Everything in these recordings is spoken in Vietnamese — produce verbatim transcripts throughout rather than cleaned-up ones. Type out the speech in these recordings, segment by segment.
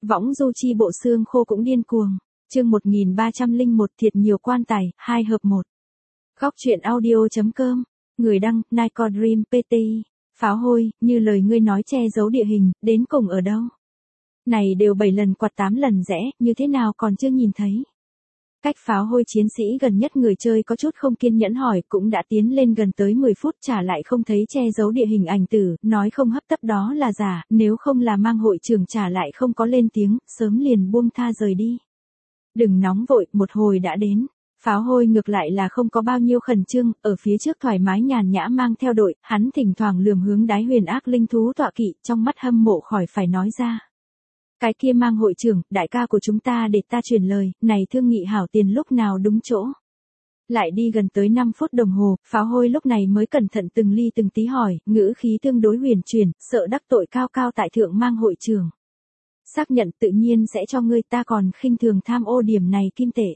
Võng du chi bộ xương khô cũng điên cuồng. Chương một nghìn ba trăm lẻ một thiệt nhiều quan tài, hai hợp một. Góc truyện audio.com. Người đăng, Nico Dream pê tê. Pháo hôi, như lời ngươi nói che giấu địa hình, đến cùng ở đâu? Này đều bảy lần quạt tám lần rẽ, như thế nào còn chưa nhìn thấy? Cách pháo hôi chiến sĩ gần nhất người chơi có chút không kiên nhẫn hỏi, cũng đã tiến lên gần tới mười phút trả lại không thấy che giấu địa hình ảnh tử, nói không hấp tấp đó là giả, nếu không là mang hội trưởng trả lại không có lên tiếng, sớm liền buông tha rời đi. Đừng nóng vội, một hồi đã đến. Pháo hôi ngược lại là không có bao nhiêu khẩn trương, ở phía trước thoải mái nhàn nhã mang theo đội, hắn thỉnh thoảng lườm hướng Đái Huyền ác linh thú tọa kỵ, trong mắt hâm mộ khỏi phải nói ra. Cái kia mang hội trưởng, đại ca của chúng ta để ta truyền lời, này thương nghị hảo tiền lúc nào đúng chỗ. Lại đi gần tới năm phút đồng hồ, pháo hôi lúc này mới cẩn thận từng ly từng tí hỏi, ngữ khí tương đối huyền chuyển, sợ đắc tội cao cao tại thượng mang hội trưởng. Xác nhận tự nhiên sẽ cho ngươi, ta còn khinh thường tham ô điểm này kim tệ.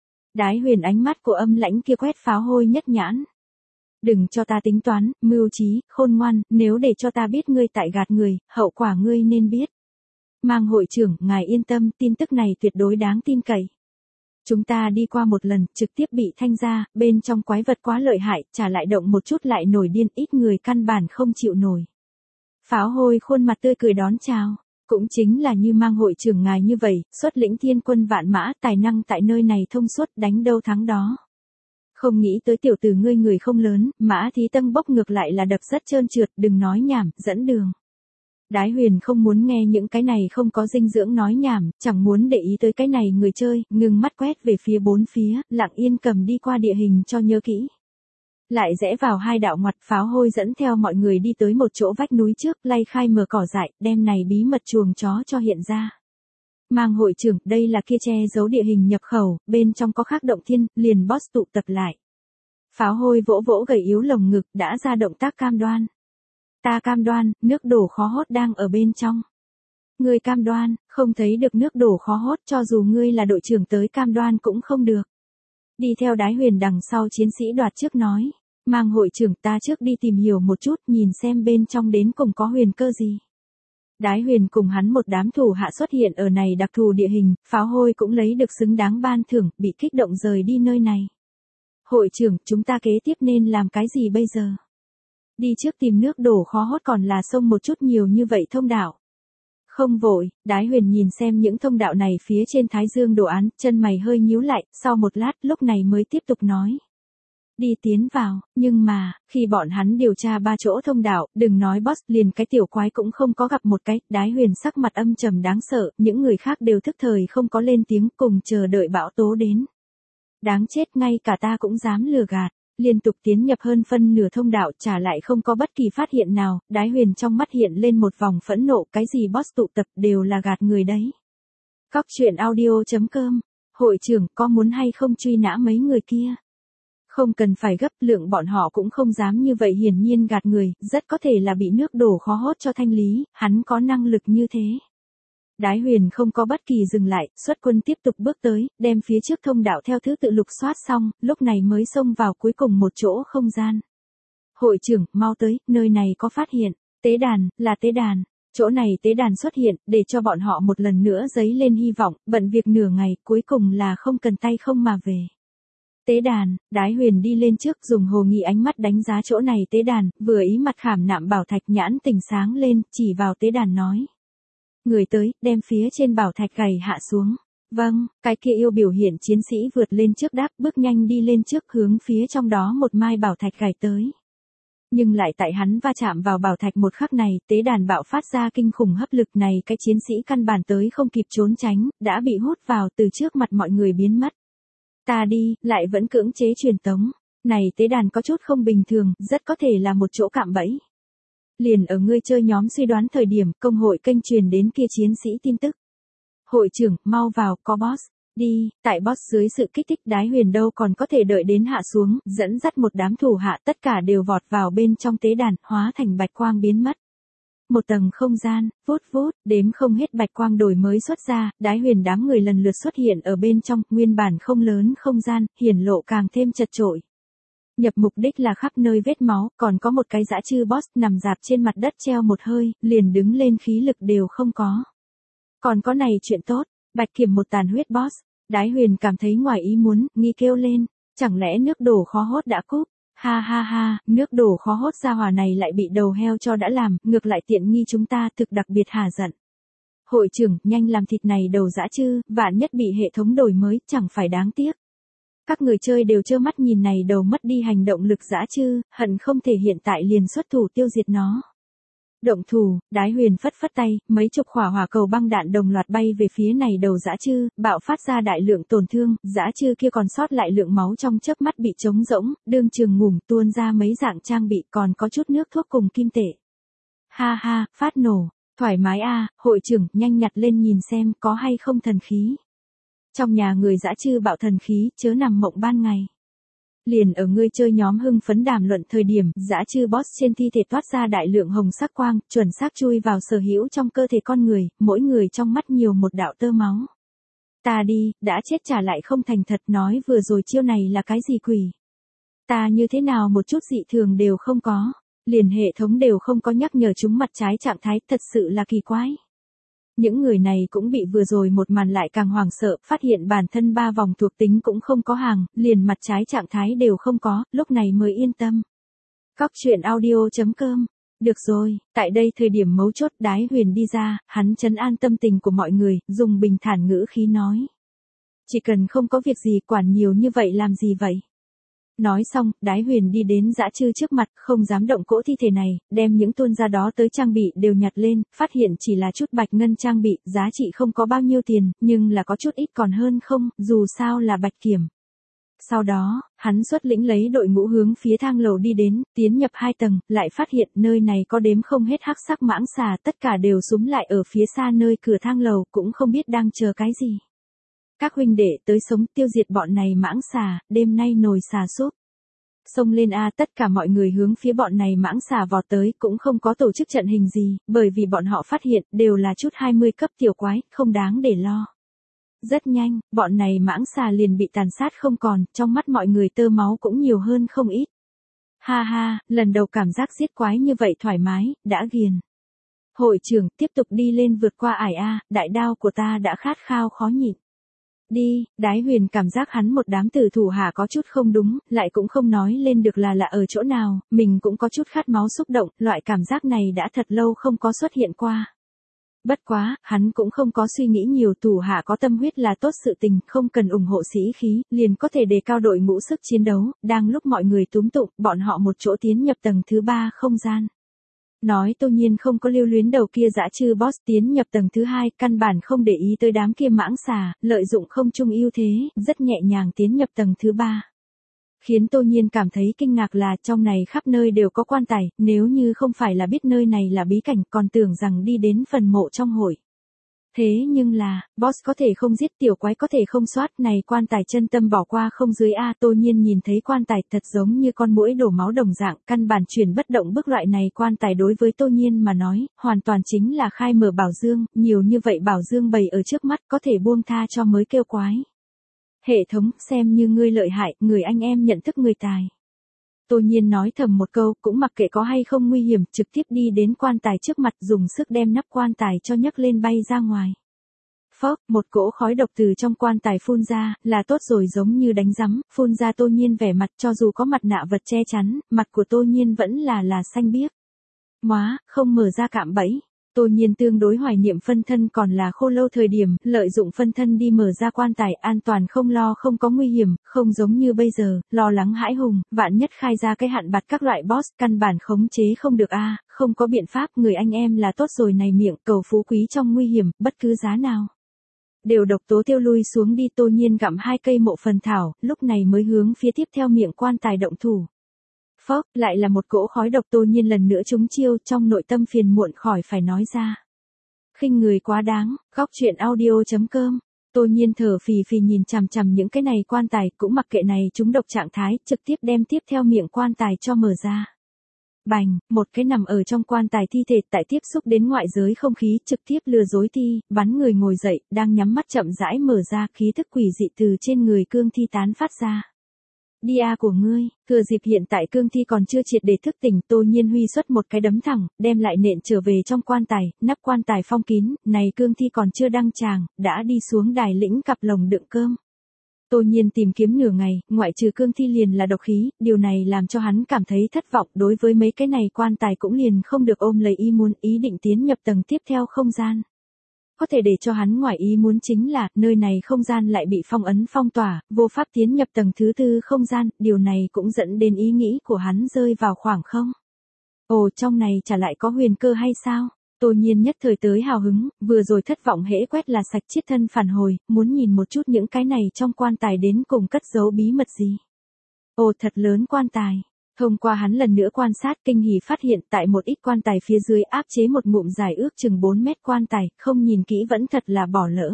Đái Huyền ánh mắt của âm lãnh kia quét pháo hôi nhất nhãn. Đừng cho ta tính toán, mưu trí, khôn ngoan, nếu để cho ta biết ngươi tại gạt người, hậu quả ngươi nên biết. Mang hội trưởng, ngài yên tâm, tin tức này tuyệt đối đáng tin cậy. Chúng ta đi qua một lần, trực tiếp bị thanh ra, bên trong quái vật quá lợi hại, trả lại động một chút lại nổi điên, ít người căn bản không chịu nổi. Pháo hôi khuôn mặt tươi cười đón chào. Cũng chính là như mang hội trưởng ngài như vậy, xuất lĩnh thiên quân vạn mã, tài năng tại nơi này thông suốt, đánh đâu thắng đó. Không nghĩ tới tiểu tử ngươi người không lớn, mã thí tâm bốc ngược lại là đập rất trơn trượt, đừng nói nhảm, dẫn đường. Đái Huyền không muốn nghe những cái này không có dinh dưỡng nói nhảm, chẳng muốn để ý tới cái này người chơi, ngừng mắt quét về phía bốn phía, lặng yên cầm đi qua địa hình cho nhớ kỹ. Lại rẽ vào hai đạo ngoặt, pháo hôi dẫn theo mọi người đi tới một chỗ vách núi trước, lay khai mở cỏ dại, đem này bí mật chuồng chó cho hiện ra. Mang hội trưởng, đây là kia che giấu địa hình nhập khẩu, bên trong có khắc động thiên, liền boss tụ tập lại. Pháo hôi vỗ vỗ gầy yếu lồng ngực, đã ra động tác cam đoan. Ta cam đoan, nước đổ khó hốt đang ở bên trong. Ngươi cam đoan, không thấy được nước đổ khó hốt, cho dù ngươi là đội trưởng tới cam đoan cũng không được. Đi theo Đái Huyền đằng sau chiến sĩ đoạt trước nói, mang hội trưởng ta trước đi tìm hiểu một chút, nhìn xem bên trong đến cùng có huyền cơ gì. Đái Huyền cùng hắn một đám thủ hạ xuất hiện ở này đặc thù địa hình, pháo hôi cũng lấy được xứng đáng ban thưởng, bị kích động rời đi nơi này. Hội trưởng, chúng ta kế tiếp nên làm cái gì bây giờ? Đi trước tìm nước đổ khó hốt còn là sông một chút nhiều như vậy thông đạo. Không vội, Đái Huyền nhìn xem những thông đạo này phía trên thái dương đồ án, chân mày hơi nhíu lại, sau một lát lúc này mới tiếp tục nói. Đi tiến vào, nhưng mà, khi bọn hắn điều tra ba chỗ thông đạo, đừng nói boss, liền cái tiểu quái cũng không có gặp một cái, Đái Huyền sắc mặt âm trầm đáng sợ, những người khác đều thức thời không có lên tiếng cùng chờ đợi bão tố đến. Đáng chết, ngay cả ta cũng dám lừa gạt. Liên tục tiến nhập hơn phân nửa thông đạo trả lại không có bất kỳ phát hiện nào, Đái Huyền trong mắt hiện lên một vòng phẫn nộ, cái gì boss tụ tập đều là gạt người đấy. Góc truyện audio.com, hội trưởng có muốn hay không truy nã mấy người kia? Không cần phải gấp, lượng bọn họ cũng không dám như vậy, hiển nhiên gạt người, rất có thể là bị nước đổ khó hốt cho thanh lý, hắn có năng lực như thế. Đái Huyền không có bất kỳ dừng lại, xuất quân tiếp tục bước tới, đem phía trước thông đạo theo thứ tự lục soát xong, lúc này mới xông vào cuối cùng một chỗ không gian. Hội trưởng, mau tới, nơi này có phát hiện, tế đàn, là tế đàn. Chỗ này tế đàn xuất hiện, để cho bọn họ một lần nữa dấy lên hy vọng, bận việc nửa ngày, cuối cùng là không cần tay không mà về. Tế đàn, Đái Huyền đi lên trước dùng hồ nghi ánh mắt đánh giá chỗ này tế đàn, vừa ý mặt khảm nạm bảo thạch nhãn tỉnh sáng lên, chỉ vào tế đàn nói. Người tới, đem phía trên bảo thạch gầy hạ xuống. Vâng, cái kia yêu biểu hiện chiến sĩ vượt lên trước đáp, bước nhanh đi lên trước hướng phía trong đó một mai bảo thạch gầy tới. Nhưng lại tại hắn va chạm vào bảo thạch một khắc này, tế đàn bạo phát ra kinh khủng hấp lực này, cái chiến sĩ căn bản tới không kịp trốn tránh, đã bị hút vào từ trước mặt mọi người biến mất. Ta đi, lại vẫn cưỡng chế truyền tống. Này tế đàn có chút không bình thường, rất có thể là một chỗ cạm bẫy. Liền ở ngươi chơi nhóm suy đoán thời điểm, công hội kênh truyền đến kia chiến sĩ tin tức. Hội trưởng, mau vào, có boss. Đi, tại boss dưới sự kích thích, Đái Huyền đâu còn có thể đợi đến hạ xuống, dẫn dắt một đám thủ hạ, tất cả đều vọt vào bên trong tế đàn, hóa thành bạch quang biến mất. Một tầng không gian, vút vút, đếm không hết bạch quang đổi mới xuất ra, Đái Huyền đám người lần lượt xuất hiện ở bên trong, nguyên bản không lớn không gian, hiển lộ càng thêm chật chội. Nhập mục đích là khắp nơi vết máu, còn có một cái dã chư boss nằm dạp trên mặt đất treo một hơi, liền đứng lên khí lực đều không có. Còn có này chuyện tốt, Bạch Kiểm một tàn huyết boss. Đái Huyền cảm thấy ngoài ý muốn, nghi kêu lên, chẳng lẽ nước đổ khó hốt đã cúp? Ha ha ha, nước đổ khó hốt gia hỏa này lại bị đầu heo cho đã làm, ngược lại tiện nghi chúng ta thực đặc biệt hả giận. Hội trưởng, nhanh làm thịt này đầu dã chứ, vạn nhất bị hệ thống đổi mới, chẳng phải đáng tiếc. Các người chơi đều trơ mắt nhìn này đầu mất đi hành động lực dã chứ, hận không thể hiện tại liền xuất thủ tiêu diệt nó. Động thủ, Đái Huyền phất phất tay, mấy chục quả hỏa cầu băng đạn đồng loạt bay về phía này đầu dã chư, bạo phát ra đại lượng tổn thương, dã chư kia còn sót lại lượng máu trong chớp mắt bị trống rỗng, đương trường ngủm tuôn ra mấy dạng trang bị còn có chút nước thuốc cùng kim tệ. Ha ha, phát nổ, thoải mái a, hội trưởng, nhanh nhặt lên nhìn xem có hay không thần khí. Trong nhà người dã chư bạo thần khí, chớ nằm mộng ban ngày. Liền ở ngươi chơi nhóm hưng phấn đàm luận thời điểm, dã chư boss trên thi thể toát ra đại lượng hồng sắc quang, chuẩn xác chui vào sở hữu trong cơ thể con người, mỗi người trong mắt nhiều một đạo tơ máu. Ta đi, đã chết trả lại không thành thật, nói vừa rồi chiêu này là cái gì quỷ? Ta như thế nào một chút dị thường đều không có, liền hệ thống đều không có nhắc nhở chúng mặt trái trạng thái, thật sự là kỳ quái. Những người này cũng bị vừa rồi một màn lại càng hoảng sợ, phát hiện bản thân ba vòng thuộc tính cũng không có hàng, liền mặt trái trạng thái đều không có, lúc này mới yên tâm. Cóc truyện audio chấm com. Được rồi, tại đây thời điểm mấu chốt Đái Huyền đi ra, hắn trấn an tâm tình của mọi người, dùng bình thản ngữ khí nói. Chỉ cần không có việc gì quản nhiều như vậy làm gì vậy? Nói xong, Đái Huyền đi đến dã chư trước mặt, không dám động cỗ thi thể này, đem những tuôn ra đó tới trang bị đều nhặt lên, phát hiện chỉ là chút bạch ngân trang bị, giá trị không có bao nhiêu tiền, nhưng là có chút ít còn hơn không, dù sao là Bạch Kiểm. Sau đó, hắn xuất lĩnh lấy đội ngũ hướng phía thang lầu đi đến, tiến nhập hai tầng, lại phát hiện nơi này có đếm không hết hắc sắc mãng xà, tất cả đều súm lại ở phía xa nơi cửa thang lầu, cũng không biết đang chờ cái gì. Các huynh đệ tới sống tiêu diệt bọn này mãng xà, đêm nay nồi xà súp. Xông lên a, tất cả mọi người hướng phía bọn này mãng xà vọt tới, cũng không có tổ chức trận hình gì, bởi vì bọn họ phát hiện đều là chút hai mươi cấp tiểu quái, không đáng để lo. Rất nhanh, bọn này mãng xà liền bị tàn sát không còn, trong mắt mọi người tơ máu cũng nhiều hơn không ít. Ha ha, lần đầu cảm giác giết quái như vậy thoải mái, đã ghiền. Hội trưởng, tiếp tục đi lên vượt qua ải a, đại đao của ta đã khát khao khó nhịn. Đi, Đái Huyền cảm giác hắn một đám tử thủ hạ có chút không đúng, lại cũng không nói lên được là là ở chỗ nào, mình cũng có chút khát máu xúc động, loại cảm giác này đã thật lâu không có xuất hiện qua. Bất quá, hắn cũng không có suy nghĩ nhiều, thủ hạ có tâm huyết là tốt sự tình, không cần ủng hộ sĩ khí, liền có thể đề cao đội ngũ sức chiến đấu, đang lúc mọi người túm tụng, bọn họ một chỗ tiến nhập tầng thứ ba không gian. Nói Tô Nhiên không có lưu luyến đầu kia dã chư boss tiến nhập tầng thứ hai, căn bản không để ý tới đám kia mãng xà, lợi dụng không chung ưu thế, rất nhẹ nhàng tiến nhập tầng thứ ba. Khiến Tô Nhiên cảm thấy kinh ngạc là trong này khắp nơi đều có quan tài, nếu như không phải là biết nơi này là bí cảnh còn tưởng rằng đi đến phần mộ trong hội. Thế nhưng là, boss có thể không giết, tiểu quái có thể không soát, này quan tài chân tâm bỏ qua không dưới a. Tô Nhiên nhìn thấy quan tài thật giống như con muỗi đổ máu đồng dạng, căn bản chuyển bất động bức loại này quan tài đối với Tô Nhiên mà nói, hoàn toàn chính là khai mở bảo dương, nhiều như vậy bảo dương bày ở trước mắt có thể buông tha cho mới kêu quái. Hệ thống, xem như ngươi lợi hại, người anh em nhận thức người tài. Tô Nhiên nói thầm một câu, cũng mặc kệ có hay không nguy hiểm, trực tiếp đi đến quan tài trước mặt dùng sức đem nắp quan tài cho nhấc lên bay ra ngoài. Phốc, một cỗ khói độc từ trong quan tài phun ra, là tốt rồi giống như đánh rắm, phun ra Tô Nhiên vẻ mặt cho dù có mặt nạ vật che chắn, mặt của Tô Nhiên vẫn là là xanh biếc. Móa, không mở ra cạm bẫy. Tô Nhiên tương đối hoài niệm phân thân còn là khô lâu thời điểm, lợi dụng phân thân đi mở ra quan tài an toàn không lo không có nguy hiểm, không giống như bây giờ, lo lắng hãi hùng, vạn nhất khai ra cái hạn bặt các loại boss, căn bản khống chế không được a, không có biện pháp, người anh em là tốt rồi này miệng, cầu phú quý trong nguy hiểm, bất cứ giá nào. Đều độc tố tiêu lui xuống đi. Tô Nhiên gặm hai cây mộ phần thảo, lúc này mới hướng phía tiếp theo miệng quan tài động thủ. Phốc, lại là một cỗ khói độc. Tô Nhiên lần nữa trúng chiêu, trong nội tâm phiền muộn khỏi phải nói ra. Khinh người quá đáng, góc truyện audio chấm com. Tô Nhiên thở phì phì nhìn chằm chằm những cái này quan tài, cũng mặc kệ này chúng độc trạng thái, trực tiếp đem tiếp theo miệng quan tài cho mở ra. Bành, một cái nằm ở trong quan tài thi thể tại tiếp xúc đến ngoại giới không khí, trực tiếp lừa dối thi, bắn người ngồi dậy, đang nhắm mắt chậm rãi mở ra, khí thức quỷ dị từ trên người cương thi tán phát ra. Dia của ngươi, thừa dịp hiện tại cương thi còn chưa triệt để thức tỉnh, Tô Nhiên Huy xuất một cái đấm thẳng, đem lại nện trở về trong quan tài, nắp quan tài phong kín, này cương thi còn chưa đăng tràng, đã đi xuống đài lĩnh cặp lồng đựng cơm. Tô Nhiên tìm kiếm nửa ngày, ngoại trừ cương thi liền là độc khí, điều này làm cho hắn cảm thấy thất vọng, đối với mấy cái này quan tài cũng liền không được ôm lấy ý muốn, ý định tiến nhập tầng tiếp theo không gian. Có thể để cho hắn ngoài ý muốn chính là, nơi này không gian lại bị phong ấn phong tỏa, vô pháp tiến nhập tầng thứ tư không gian, điều này cũng dẫn đến ý nghĩ của hắn rơi vào khoảng không. Ồ, trong này chả lại có huyền cơ hay sao? Tô Nhiên nhất thời tới hào hứng, vừa rồi thất vọng hễ quét là sạch chiết thân phản hồi, muốn nhìn một chút những cái này trong quan tài đến cùng cất giấu bí mật gì. Ồ, thật lớn quan tài. Thông qua hắn lần nữa quan sát, kinh hỉ phát hiện tại một ít quan tài phía dưới áp chế một ngụm dài ước chừng bốn mét quan tài, không nhìn kỹ vẫn thật là bỏ lỡ.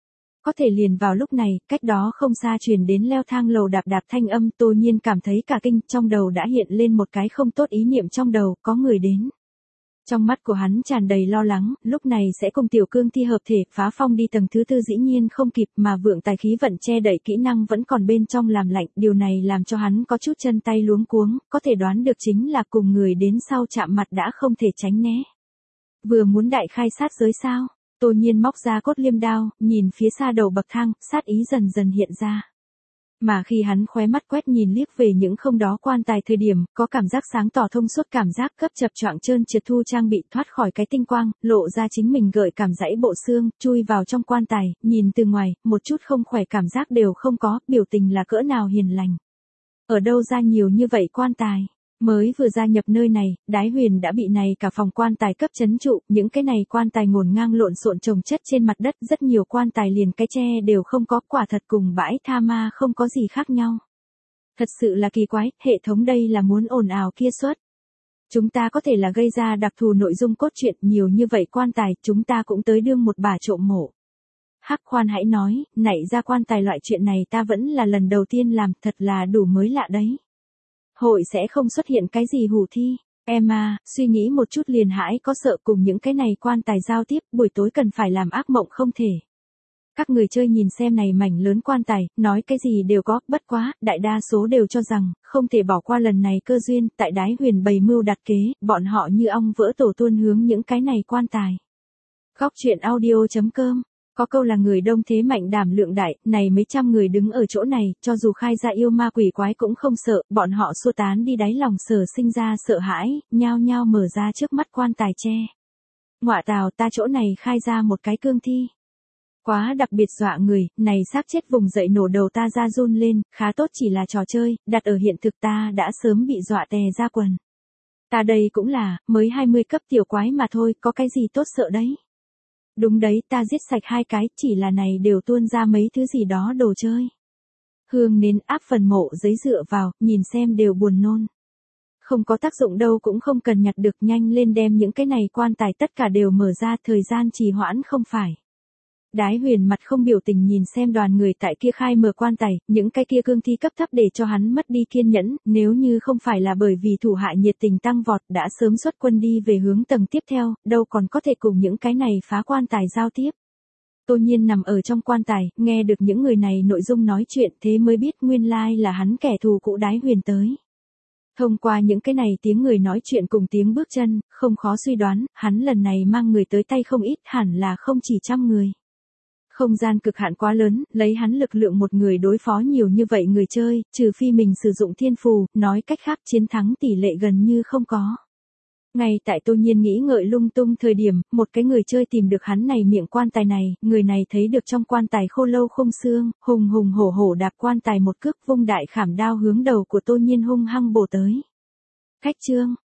Có thể liền vào lúc này, cách đó không xa truyền đến leo thang lầu đạp đạp thanh âm, Tô Nhiên cảm thấy cả kinh, trong đầu đã hiện lên một cái không tốt ý niệm trong đầu, có người đến. Trong mắt của hắn tràn đầy lo lắng, lúc này sẽ cùng tiểu cương thi hợp thể, phá phong đi tầng thứ tư dĩ nhiên không kịp, mà vượng tài khí vận che đậy kỹ năng vẫn còn bên trong làm lạnh, điều này làm cho hắn có chút chân tay luống cuống, có thể đoán được chính là cùng người đến sau chạm mặt đã không thể tránh né. Vừa muốn đại khai sát giới sao? Tô Nhiên móc ra cốt liêm đao, nhìn phía xa đầu bậc thang, sát ý dần dần hiện ra. Mà khi hắn khóe mắt quét nhìn liếc về những không đó quan tài thời điểm, có cảm giác sáng tỏ thông suốt, cảm giác cấp chập choạng trơn trượt thu trang bị thoát khỏi cái tinh quang, lộ ra chính mình gợi cảm dãy bộ xương, chui vào trong quan tài, nhìn từ ngoài, một chút không khỏe cảm giác đều không có, biểu tình là cỡ nào hiền lành. Ở đâu ra nhiều như vậy quan tài? Mới vừa gia nhập nơi này, Đái Huyền đã bị này cả phòng quan tài cấp chấn trụ, những cái này quan tài ngổn ngang lộn xộn chồng chất trên mặt đất, rất nhiều quan tài liền cái tre đều không có, quả thật cùng bãi tha ma không có gì khác nhau. Thật sự là kỳ quái, hệ thống đây là muốn ồn ào kia suất. Chúng ta có thể là gây ra đặc thù nội dung cốt truyện, nhiều như vậy quan tài, chúng ta cũng tới đương một bà trộm mộ. Hắc khoan hãy nói, nảy ra quan tài loại chuyện này ta vẫn là lần đầu tiên làm, thật là đủ mới lạ đấy. Hội sẽ không xuất hiện cái gì hủ thi. Emma, suy nghĩ một chút liền hãi có sợ cùng những cái này quan tài giao tiếp, buổi tối cần phải làm ác mộng không thể. Các người chơi nhìn xem này mảnh lớn quan tài, nói cái gì đều có, bất quá, đại đa số đều cho rằng, không thể bỏ qua lần này cơ duyên, tại Đái Huyền bày mưu đặt kế, bọn họ như ong vỡ tổ tuôn hướng những cái này quan tài. Góc truyện audio chấm com. Có câu là người đông thế mạnh đảm lượng đại, này mấy trăm người đứng ở chỗ này, cho dù khai ra yêu ma quỷ quái cũng không sợ, bọn họ xua tán đi đáy lòng sở sinh ra sợ hãi, nhao nhao mở ra trước mắt quan tài tre. Ngọa tào, ta chỗ này khai ra một cái cương thi. Quá đặc biệt dọa người, này xác chết vùng dậy nổ đầu ta ra run lên, khá tốt chỉ là trò chơi, đặt ở hiện thực ta đã sớm bị dọa tè ra quần. Ta đây cũng là, mới hai mươi cấp tiểu quái mà thôi, có cái gì tốt sợ đấy. Đúng đấy, ta giết sạch hai cái, chỉ là này đều tuôn ra mấy thứ gì đó đồ chơi. Hương nến áp phần mộ giấy dựa vào, nhìn xem đều buồn nôn. Không có tác dụng đâu cũng không cần nhặt được, nhanh lên đem những cái này quan tài tất cả đều mở ra, thời gian trì hoãn không phải. Đái Huyền mặt không biểu tình nhìn xem đoàn người tại kia khai mở quan tài, những cái kia cương thi cấp thấp để cho hắn mất đi kiên nhẫn, nếu như không phải là bởi vì thủ hạ nhiệt tình tăng vọt đã sớm xuất quân đi về hướng tầng tiếp theo, đâu còn có thể cùng những cái này phá quan tài giao tiếp. Tô Nhiên nằm ở trong quan tài, nghe được những người này nội dung nói chuyện, thế mới biết nguyên lai là hắn kẻ thù cũ Đái Huyền tới. Thông qua những cái này tiếng người nói chuyện cùng tiếng bước chân, không khó suy đoán, hắn lần này mang người tới tay không ít, hẳn là không chỉ trăm người. Không gian cực hạn quá lớn, lấy hắn lực lượng một người đối phó nhiều như vậy người chơi, trừ phi mình sử dụng thiên phù, nói cách khác chiến thắng tỷ lệ gần như không có. Ngay tại Tô Nhiên nghĩ ngợi lung tung thời điểm, một cái người chơi tìm được hắn này miệng quan tài này, người này thấy được trong quan tài khô lâu không xương, hùng hùng hổ hổ đạp quan tài một cước vung đại khảm đao hướng đầu của Tô Nhiên hung hăng bổ tới. Khách trương,